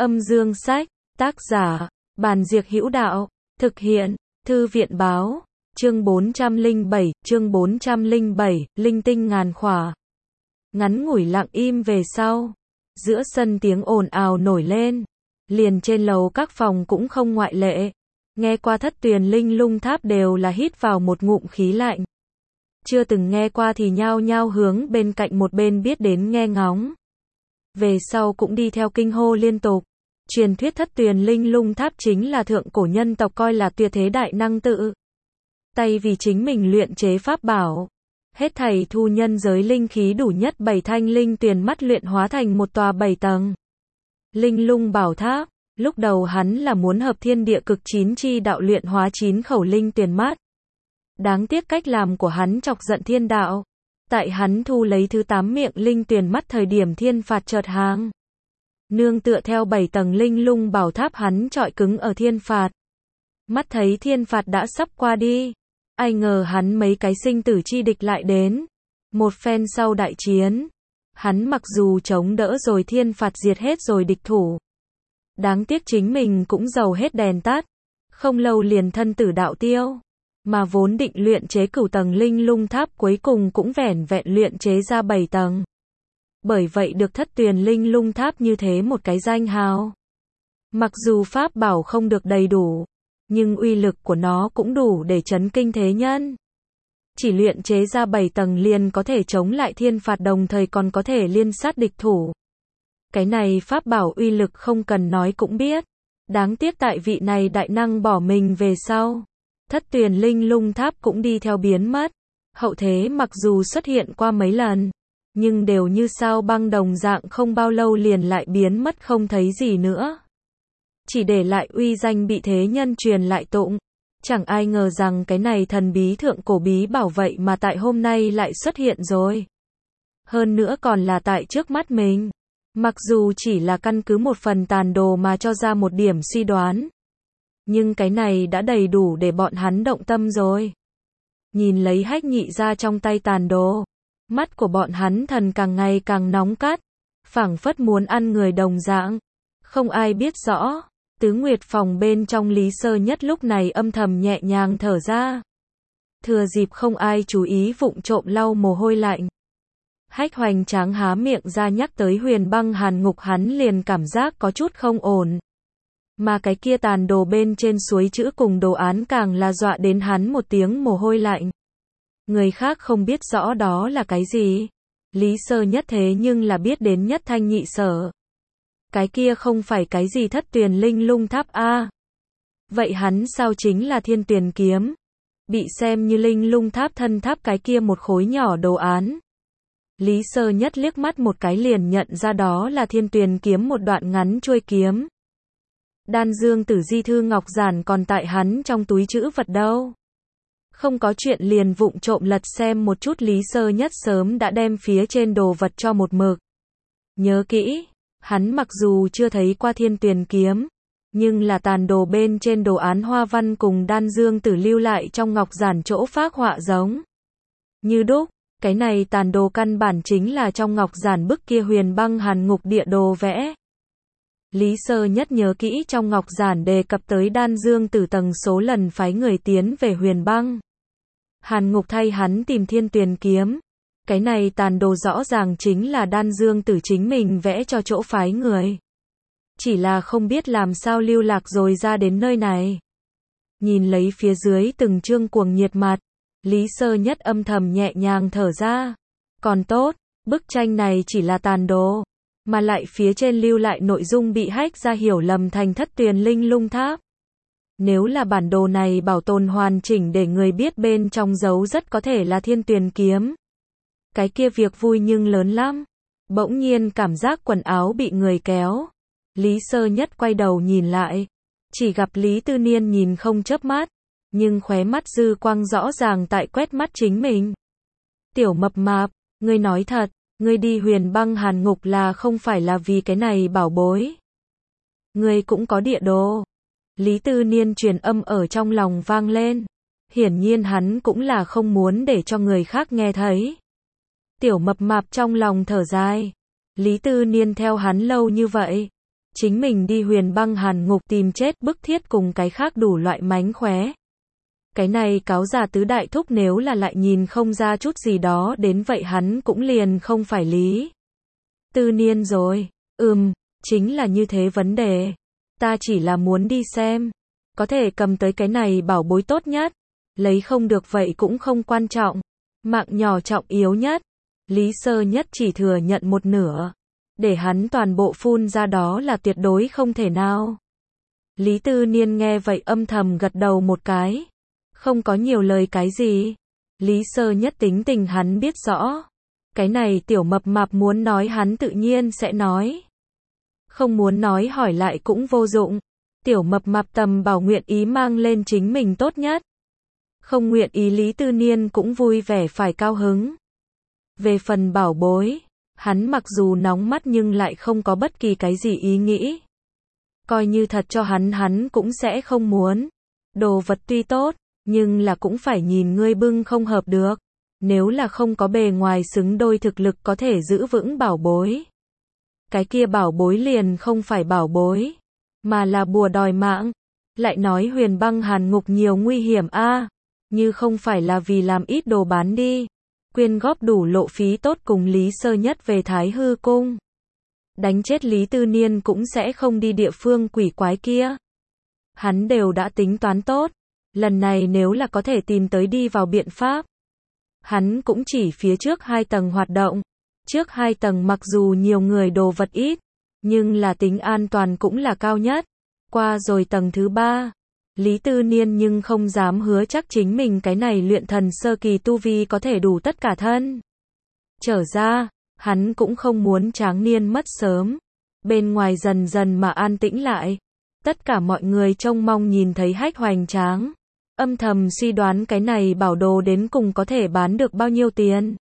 Âm dương sách, tác giả, Bàn Diệc Hữu Đạo, thực hiện, Thư viện báo, chương 407, linh tinh ngàn khỏa. Ngắn ngủi lặng im về sau, giữa sân tiếng ồn ào nổi lên, liền trên lầu các phòng cũng không ngoại lệ. Nghe qua Thất Tuyền Linh Lung Tháp đều là hít vào một ngụm khí lạnh. Chưa từng nghe qua thì nhao nhao hướng bên cạnh một bên biết đến nghe ngóng. Về sau cũng đi theo kinh hô liên tục. Truyền thuyết Thất Tuyền Linh Lung Tháp chính là thượng cổ nhân tộc coi là tuyệt thế đại năng tự tay vì chính mình luyện chế pháp bảo. Hết thảy thu nhân giới linh khí đủ nhất 7 thanh linh tuyền mắt luyện hóa thành một tòa 7 tầng Linh Lung Bảo Tháp. Lúc đầu hắn là muốn hợp thiên địa cực 9 chi đạo luyện hóa 9 khẩu linh tuyền mắt. Đáng tiếc cách làm của hắn chọc giận thiên đạo. Tại hắn thu lấy thứ 8 miệng linh tuyền mắt thời điểm thiên phạt chợt hàng. Nương tựa theo 7 tầng Linh Lung Bảo Tháp hắn trọi cứng ở thiên phạt. Mắt thấy thiên phạt đã sắp qua đi. Ai ngờ hắn mấy cái sinh tử chi địch lại đến. Một phen sau đại chiến. Hắn mặc dù chống đỡ rồi thiên phạt diệt hết rồi địch thủ. Đáng tiếc chính mình cũng dầu hết đèn tắt. Không lâu liền thân tử đạo tiêu. Mà vốn định luyện chế cửu tầng Linh Lung Tháp cuối cùng cũng vẻn vẹn luyện chế ra 7 tầng. Bởi vậy được Thất Tuyền Linh Lung Tháp như thế một cái danh hào. Mặc dù pháp bảo không được đầy đủ, nhưng uy lực của nó cũng đủ để chấn kinh thế nhân. Chỉ luyện chế ra 7 tầng liền có thể chống lại thiên phạt đồng thời còn có thể liên sát địch thủ. Cái này pháp bảo uy lực không cần nói cũng biết. Đáng tiếc tại vị này đại năng bỏ mình về sau. Thất Tuyền Linh Lung Tháp cũng đi theo biến mất. Hậu thế mặc dù xuất hiện qua mấy lần, nhưng đều như sao băng đồng dạng không bao lâu liền lại biến mất không thấy gì nữa. Chỉ để lại uy danh bị thế nhân truyền lại tụng. Chẳng ai ngờ rằng cái này thần bí thượng cổ bí bảo vậy mà tại hôm nay lại xuất hiện rồi. Hơn nữa còn là tại trước mắt mình. Mặc dù chỉ là căn cứ một phần tàn đồ mà cho ra một điểm suy đoán. Nhưng cái này đã đầy đủ để bọn hắn động tâm rồi. Nhìn lấy Hách Nhị ra trong tay tàn đồ. Mắt của bọn hắn thần càng ngày càng nóng cắt. Phảng phất muốn ăn người đồng dạng. Không ai biết rõ. Tứ Nguyệt phòng bên trong Lý Sơ Nhất lúc này âm thầm nhẹ nhàng thở ra. Thừa dịp không ai chú ý vụng trộm lau mồ hôi lạnh. Hách Hoành Tráng há miệng ra nhắc tới Huyền Băng Hàn Ngục hắn liền cảm giác có chút không ổn. Mà cái kia tàn đồ bên trên suối chữ cùng đồ án càng là dọa đến hắn một tiếng mồ hôi lạnh. Người khác không biết rõ đó là cái gì. Lý Sơ Nhất thế nhưng là biết đến Nhất Thanh Nhị Sở. Cái kia không phải cái gì Thất Tuyền Linh Lung Tháp a. Vậy hắn sao chính là Thiên Tuyền Kiếm? Bị xem như Linh Lung Tháp thân tháp cái kia một khối nhỏ đồ án. Lý Sơ Nhất liếc mắt một cái liền nhận ra đó là Thiên Tuyền Kiếm một đoạn ngắn chuôi kiếm. Đan Dương Tử Di Thư Ngọc Giản còn tại hắn trong túi trữ vật đâu. Không có chuyện liền vụng trộm lật xem một chút. Lý Sơ Nhất sớm đã đem phía trên đồ vật cho một mực. Nhớ kỹ, hắn mặc dù chưa thấy qua Thiên Tuyền Kiếm, nhưng là tàn đồ bên trên đồ án hoa văn cùng Đan Dương Tử lưu lại trong ngọc giản chỗ phác họa giống như đúc. Cái này tàn đồ căn bản chính là trong ngọc giản bức kia Huyền Băng Hàn Ngục địa đồ vẽ. Lý Sơ Nhất nhớ kỹ trong ngọc giản đề cập tới Đan Dương Tử tầng số lần phái người tiến về Huyền Băng Hàn Ngục thay hắn tìm Thiên Tuyền Kiếm. Cái này tàn đồ rõ ràng chính là Đan Dương Tử chính mình vẽ cho chỗ phái người. Chỉ là không biết làm sao lưu lạc rồi ra đến nơi này. Nhìn lấy phía dưới từng chương cuồng nhiệt mặt, Lý Sơ Nhất âm thầm nhẹ nhàng thở ra. Còn tốt, bức tranh này chỉ là tàn đồ, mà lại phía trên lưu lại nội dung bị Hách ra hiểu lầm thành Thất Tuyền Linh Lung Tháp. Nếu là bản đồ này bảo tồn hoàn chỉnh để người biết bên trong dấu rất có thể là Thiên Tuyền Kiếm. Cái kia việc vui nhưng lớn lắm. Bỗng nhiên cảm giác quần áo bị người kéo. Lý Sơ Nhất quay đầu nhìn lại. Chỉ gặp Lý Tư Niên nhìn không chớp mắt. Nhưng khóe mắt dư quang rõ ràng tại quét mắt chính mình. Tiểu mập mạp, ngươi nói thật, ngươi đi Huyền Băng Hàn Ngục là không phải là vì cái này bảo bối. Ngươi cũng có địa đồ. Lý Tư Niên truyền âm ở trong lòng vang lên. Hiển nhiên hắn cũng là không muốn để cho người khác nghe thấy. Tiểu mập mạp trong lòng thở dài. Lý Tư Niên theo hắn lâu như vậy. Chính mình đi Huyền Băng Hàn Ngục tìm chết bức thiết cùng cái khác đủ loại mánh khóe. Cái này cáo già tứ đại thúc nếu là lại nhìn không ra chút gì đó đến vậy hắn cũng liền không phải Lý Tư Niên rồi. Chính là như thế vấn đề. Ta chỉ là muốn đi xem. Có thể cầm tới cái này bảo bối tốt nhất. Lấy không được vậy cũng không quan trọng. Mạng nhỏ trọng yếu nhất. Lý Sơ Nhất chỉ thừa nhận một nửa. Để hắn toàn bộ phun ra đó là tuyệt đối không thể nào. Lý Tư Niên nghe vậy âm thầm gật đầu một cái. Không có nhiều lời cái gì. Lý Sơ Nhất tính tình hắn biết rõ. Cái này tiểu mập mạp muốn nói hắn tự nhiên sẽ nói. Không muốn nói hỏi lại cũng vô dụng. Tiểu mập mạp tầm bảo nguyện ý mang lên chính mình tốt nhất. Không nguyện ý Lý Tư Niên cũng vui vẻ phải cao hứng. Về phần bảo bối, hắn mặc dù nóng mắt nhưng lại không có bất kỳ cái gì ý nghĩ. Coi như thật cho hắn cũng sẽ không muốn. Đồ vật tuy tốt, nhưng là cũng phải nhìn ngươi bưng không hợp được. Nếu là không có bề ngoài xứng đôi thực lực có thể giữ vững bảo bối. Cái kia bảo bối liền không phải bảo bối, mà là bùa đòi mạng. Lại nói Huyền Băng Hàn Ngục nhiều nguy hiểm a, như không phải là vì làm ít đồ bán đi. Quyên góp đủ lộ phí tốt cùng Lý Sơ Nhất về Thái Hư Cung. Đánh chết Lý Tư Niên cũng sẽ không đi địa phương quỷ quái kia. Hắn đều đã tính toán tốt. Lần này nếu là có thể tìm tới đi vào biện pháp. Hắn cũng chỉ phía trước 2 tầng hoạt động. Trước 2 tầng mặc dù nhiều người đồ vật ít, nhưng là tính an toàn cũng là cao nhất. Qua rồi tầng thứ 3. Lý Tư Niên nhưng không dám hứa chắc chính mình cái này luyện thần sơ kỳ tu vi có thể đủ tất cả thân. Trở ra, hắn cũng không muốn tráng niên mất sớm. Bên ngoài dần dần mà an tĩnh lại. Tất cả mọi người trông mong nhìn thấy Hách hoành tráng. Âm thầm suy đoán cái này bảo đồ đến cùng có thể bán được bao nhiêu tiền.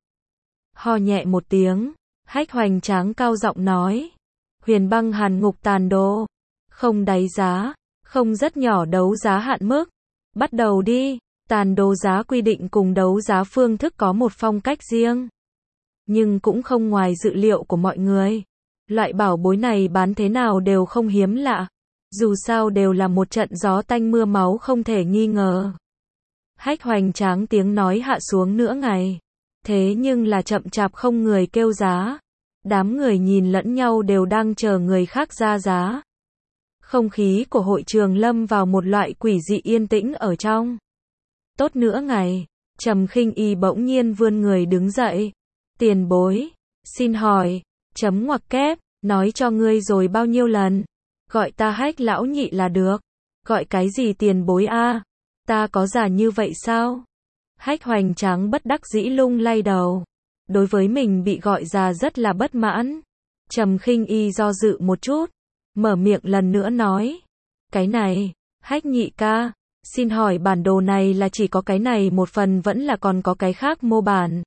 Ho nhẹ một tiếng, Hách hoành tráng cao giọng nói. Huyền Băng Hàn Ngục tàn đồ. Không đáy giá. Không rất nhỏ đấu giá hạn mức. Bắt đầu đi. Tàn đồ giá quy định cùng đấu giá phương thức có một phong cách riêng. Nhưng cũng không ngoài dự liệu của mọi người. Loại bảo bối này bán thế nào đều không hiếm lạ. Dù sao đều là một trận gió tanh mưa máu không thể nghi ngờ. Hách hoành tráng tiếng nói hạ xuống nửa ngày. Thế nhưng là chậm chạp không người kêu giá. Đám người nhìn lẫn nhau đều đang chờ người khác ra giá. Không khí của hội trường lâm vào một loại quỷ dị yên tĩnh ở trong. Tốt nửa ngày, Trầm Khinh Y bỗng nhiên vươn người đứng dậy. Tiền bối, xin hỏi, chấm ngoặc kép, nói cho ngươi rồi bao nhiêu lần. Gọi ta Hách lão nhị là được. Gọi cái gì tiền bối a? Ta có già như vậy sao? Hách hoành tráng bất đắc dĩ lung lay đầu. Đối với mình bị gọi già rất là bất mãn. Trầm Khinh Y do dự một chút. Mở miệng lần nữa nói. Cái này, Hách nhị ca, xin hỏi bản đồ này là chỉ có cái này một phần vẫn là còn có cái khác mô bản?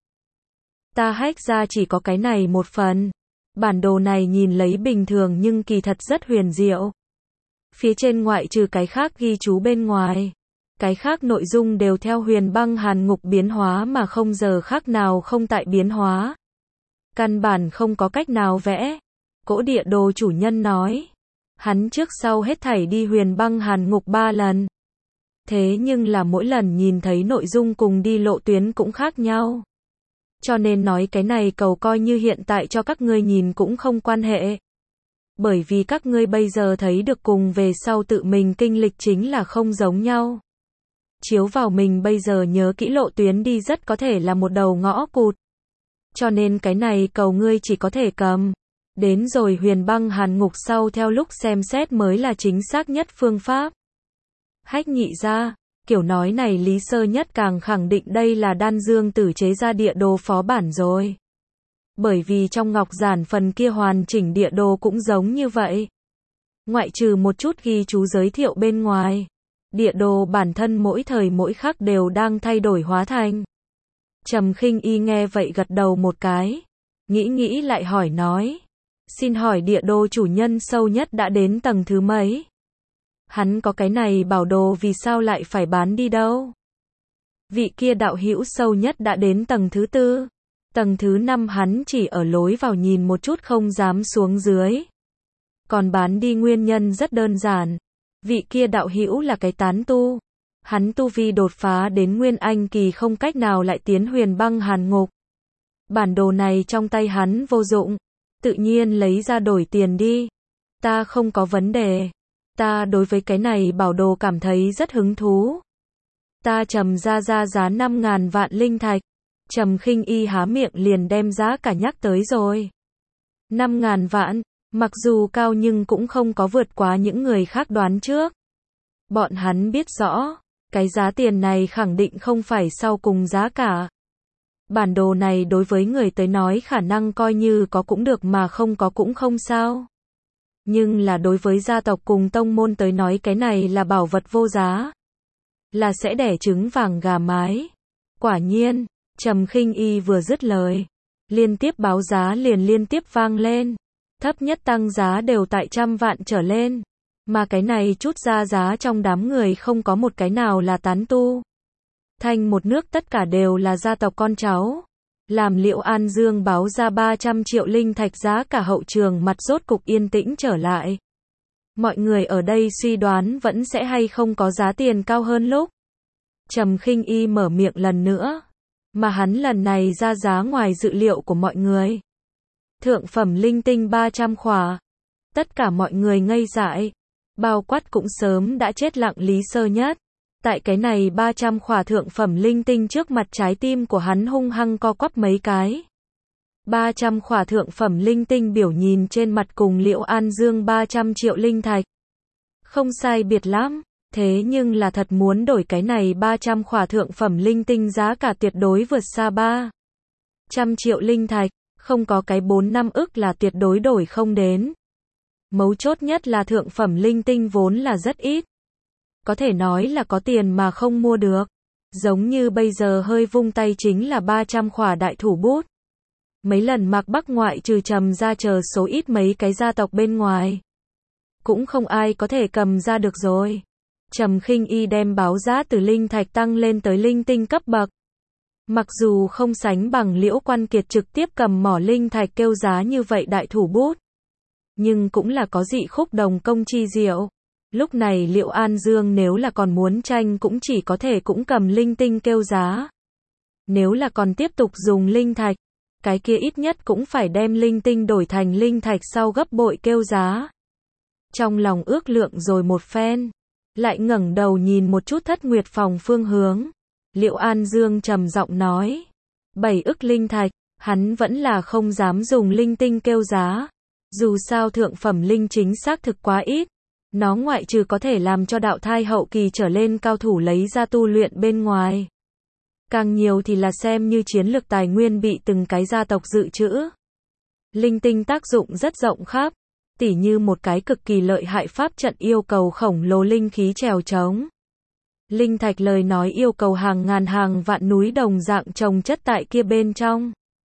Ta Hách ra chỉ có cái này một phần. Bản đồ này nhìn lấy bình thường nhưng kỳ thật rất huyền diệu. Phía trên ngoại trừ cái khác ghi chú bên ngoài. Cái khác nội dung đều theo Huyền Băng Hàn Ngục biến hóa mà không giờ khác nào không tại biến hóa. Căn bản không có cách nào vẽ. Cỗ địa đồ chủ nhân nói. Hắn trước sau hết thảy đi Huyền Băng Hàn Ngục 3 lần. Thế nhưng là mỗi lần nhìn thấy nội dung cùng đi lộ tuyến cũng khác nhau. Cho nên nói cái này cầu coi như hiện tại cho các ngươi nhìn cũng không quan hệ. Bởi vì các ngươi bây giờ thấy được cùng về sau tự mình kinh lịch chính là không giống nhau. Chiếu vào mình bây giờ nhớ kỹ lộ tuyến đi rất có thể là một đầu ngõ cụt. Cho nên cái này cầu ngươi chỉ có thể cầm. Đến rồi Huyền Băng Hàn Ngục sau theo lúc xem xét mới là chính xác nhất phương pháp. Hách nhị ra, kiểu nói này Lý Sơ Nhất càng khẳng định đây là Đan Dương Tử chế ra địa đồ phó bản rồi. Bởi vì trong ngọc giản phần kia hoàn chỉnh địa đồ cũng giống như vậy. Ngoại trừ một chút ghi chú giới thiệu bên ngoài. Địa đồ bản thân mỗi thời mỗi khắc đều đang thay đổi hóa thành. Trầm Khinh Y nghe vậy gật đầu một cái. Nghĩ lại hỏi nói. Xin hỏi địa đồ chủ nhân sâu nhất đã đến tầng thứ mấy? Hắn có cái này bảo đồ vì sao lại phải bán đi đâu? Vị kia đạo hữu sâu nhất đã đến tầng thứ 4. Tầng thứ 5 hắn chỉ ở lối vào nhìn một chút không dám xuống dưới. còn bán đi nguyên nhân rất đơn giản. Vị kia đạo hữu là cái tán tu. Hắn tu vi đột phá đến Nguyên Anh kỳ không cách nào lại tiến Huyền Băng Hàn Ngục. Bản đồ này trong tay hắn vô dụng, tự nhiên lấy ra đổi tiền đi. Ta không có vấn đề. Ta đối với cái này bảo đồ cảm thấy rất hứng thú. Ta Trầm ra giá 5.000 vạn linh thạch. Trầm Khinh Y há miệng liền đem giá cả nhắc tới rồi. 5.000 vạn, mặc dù cao nhưng cũng không có vượt quá những người khác đoán trước. Bọn hắn biết rõ, cái giá tiền này khẳng định không phải sau cùng giá cả. Bản đồ này đối với người tới nói khả năng coi như có cũng được mà không có cũng không sao. Nhưng là đối với gia tộc cùng tông môn tới nói cái này là bảo vật vô giá. Là sẽ đẻ trứng vàng gà mái. Quả nhiên, Trầm Khinh Y vừa dứt lời, liên tiếp báo giá liền liên tiếp vang lên. Thấp nhất tăng giá đều tại 100 vạn trở lên. Mà cái này chút ra giá trong đám người không có một cái nào là tán tu. Thành một nước tất cả đều là gia tộc con cháu. Làm Liễu An Dương báo ra 300 triệu linh thạch giá cả hậu trường mặt rốt cục yên tĩnh trở lại. Mọi người ở đây suy đoán vẫn sẽ hay không có giá tiền cao hơn lúc. Trầm Khinh Y mở miệng lần nữa. Mà hắn lần này ra giá ngoài dự liệu của mọi người. Thượng phẩm linh tinh 300 khỏa. Tất cả mọi người ngây dại. Bao quát cũng sớm đã chết lặng Lý Sơ Nhất. Tại cái này 300 khỏa thượng phẩm linh tinh trước mặt trái tim của hắn hung hăng co quắp mấy cái. 300 khỏa thượng phẩm linh tinh biểu nhìn trên mặt cùng Liễu An Dương 300 triệu linh thạch. Không sai biệt lắm, thế nhưng là thật muốn đổi cái này 300 khỏa thượng phẩm linh tinh giá cả tuyệt đối vượt xa 300 triệu linh thạch, không có cái 4-5 ức là tuyệt đối đổi không đến. Mấu chốt nhất là thượng phẩm linh tinh vốn là rất ít. Có thể nói là có tiền mà không mua được. Giống như bây giờ hơi vung tay chính là 300 khỏa đại thủ bút. Mấy lần Mạc Bắc ngoại trừ Trầm ra chờ số ít mấy cái gia tộc bên ngoài. Cũng không ai có thể cầm ra được rồi. Trầm Khinh Y đem báo giá từ linh thạch tăng lên tới linh tinh cấp bậc. Mặc dù không sánh bằng Liễu Quan Kiệt trực tiếp cầm mỏ linh thạch kêu giá như vậy đại thủ bút. Nhưng cũng là có dị khúc đồng công chi diệu. Lúc này Liễu An Dương nếu là còn muốn tranh cũng chỉ có thể cũng cầm linh tinh kêu giá. Nếu là còn tiếp tục dùng linh thạch, cái kia ít nhất cũng phải đem linh tinh đổi thành linh thạch sau gấp bội kêu giá. Trong lòng ước lượng rồi một phen, lại ngẩng đầu nhìn một chút Thất Nguyệt phòng phương hướng. Liễu An Dương trầm giọng nói, 7 ức linh thạch, hắn vẫn là không dám dùng linh tinh kêu giá. Dù sao thượng phẩm linh chính xác thực quá ít. Nó ngoại trừ có thể làm cho đạo thai hậu kỳ trở lên cao thủ lấy ra tu luyện bên ngoài. Càng nhiều thì là xem như chiến lược tài nguyên bị từng cái gia tộc dự trữ. Linh tinh tác dụng rất rộng khắp, tỉ như một cái cực kỳ lợi hại pháp trận yêu cầu khổng lồ linh khí trèo trống. Linh thạch lời nói yêu cầu hàng ngàn hàng vạn núi đồng dạng trồng chất tại kia bên trong.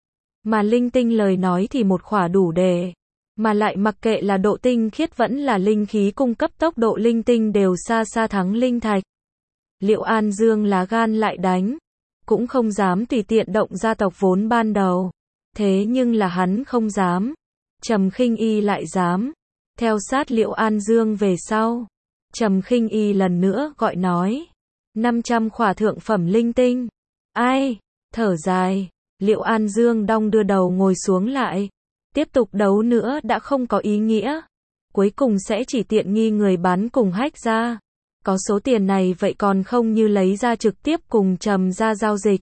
Mà linh tinh lời nói thì một khỏa đủ để. Mà lại mặc kệ là độ tinh khiết vẫn là linh khí cung cấp tốc độ linh tinh đều xa xa thắng linh thạch. Liễu An Dương lá gan lại đánh. Cũng không dám tùy tiện động gia tộc vốn ban đầu. Thế nhưng là hắn không dám. Trầm Khinh Y lại dám. Theo sát Liễu An Dương về sau. Trầm Khinh Y lần nữa gọi nói. 500 khỏa thượng phẩm linh tinh. Ai? Thở dài. Liễu An Dương đong đưa đầu ngồi xuống lại. Tiếp tục đấu nữa đã không có ý nghĩa. Cuối cùng sẽ chỉ tiện nghi người bán cùng Hách ra. Có số tiền này vậy còn không như lấy ra trực tiếp cùng Trầm ra giao dịch.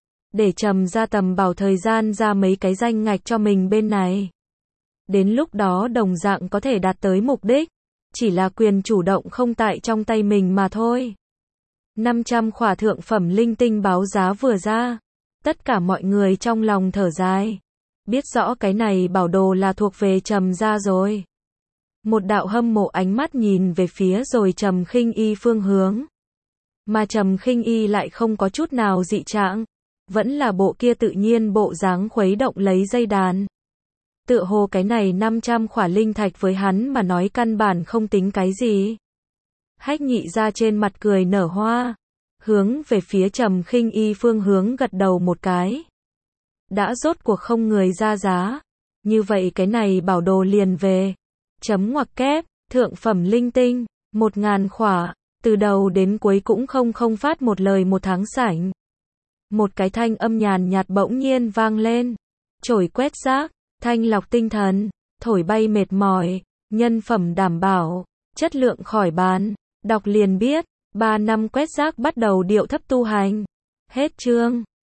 Để Trầm ra tầm bảo thời gian ra mấy cái danh ngạch cho mình bên này. Đến lúc đó đồng dạng có thể đạt tới mục đích. Chỉ là quyền chủ động không tại trong tay mình mà thôi. 500 khỏa thượng phẩm linh tinh báo giá vừa ra. Tất cả mọi người trong lòng thở dài. Biết rõ cái này bảo đồ là thuộc về Trầm ra rồi. Một đạo hâm mộ ánh mắt nhìn về phía rồi Trầm Khinh Y phương hướng. Mà Trầm Khinh Y lại không có chút nào dị trạng. Vẫn là bộ kia tự nhiên bộ dáng khuấy động lấy dây đàn. Tựa hồ cái này 500 khỏa linh thạch với hắn mà nói căn bản không tính cái gì. Hách Nhị ra trên mặt cười nở hoa. Hướng về phía Trầm Khinh Y phương hướng gật đầu một cái. Đã rốt cuộc không người ra giá. Như vậy cái này bảo đồ liền về. Chấm ngoặc kép, thượng phẩm linh tinh, 1000 khỏa, từ đầu đến cuối cũng không phát một lời một tháng sảnh. Một cái thanh âm nhàn nhạt bỗng nhiên vang lên. Chổi quét rác, thanh lọc tinh thần, thổi bay mệt mỏi, nhân phẩm đảm bảo, chất lượng khỏi bàn. Đọc liền biết, 3 năm quét rác bắt đầu điệu thấp tu hành. Hết chương.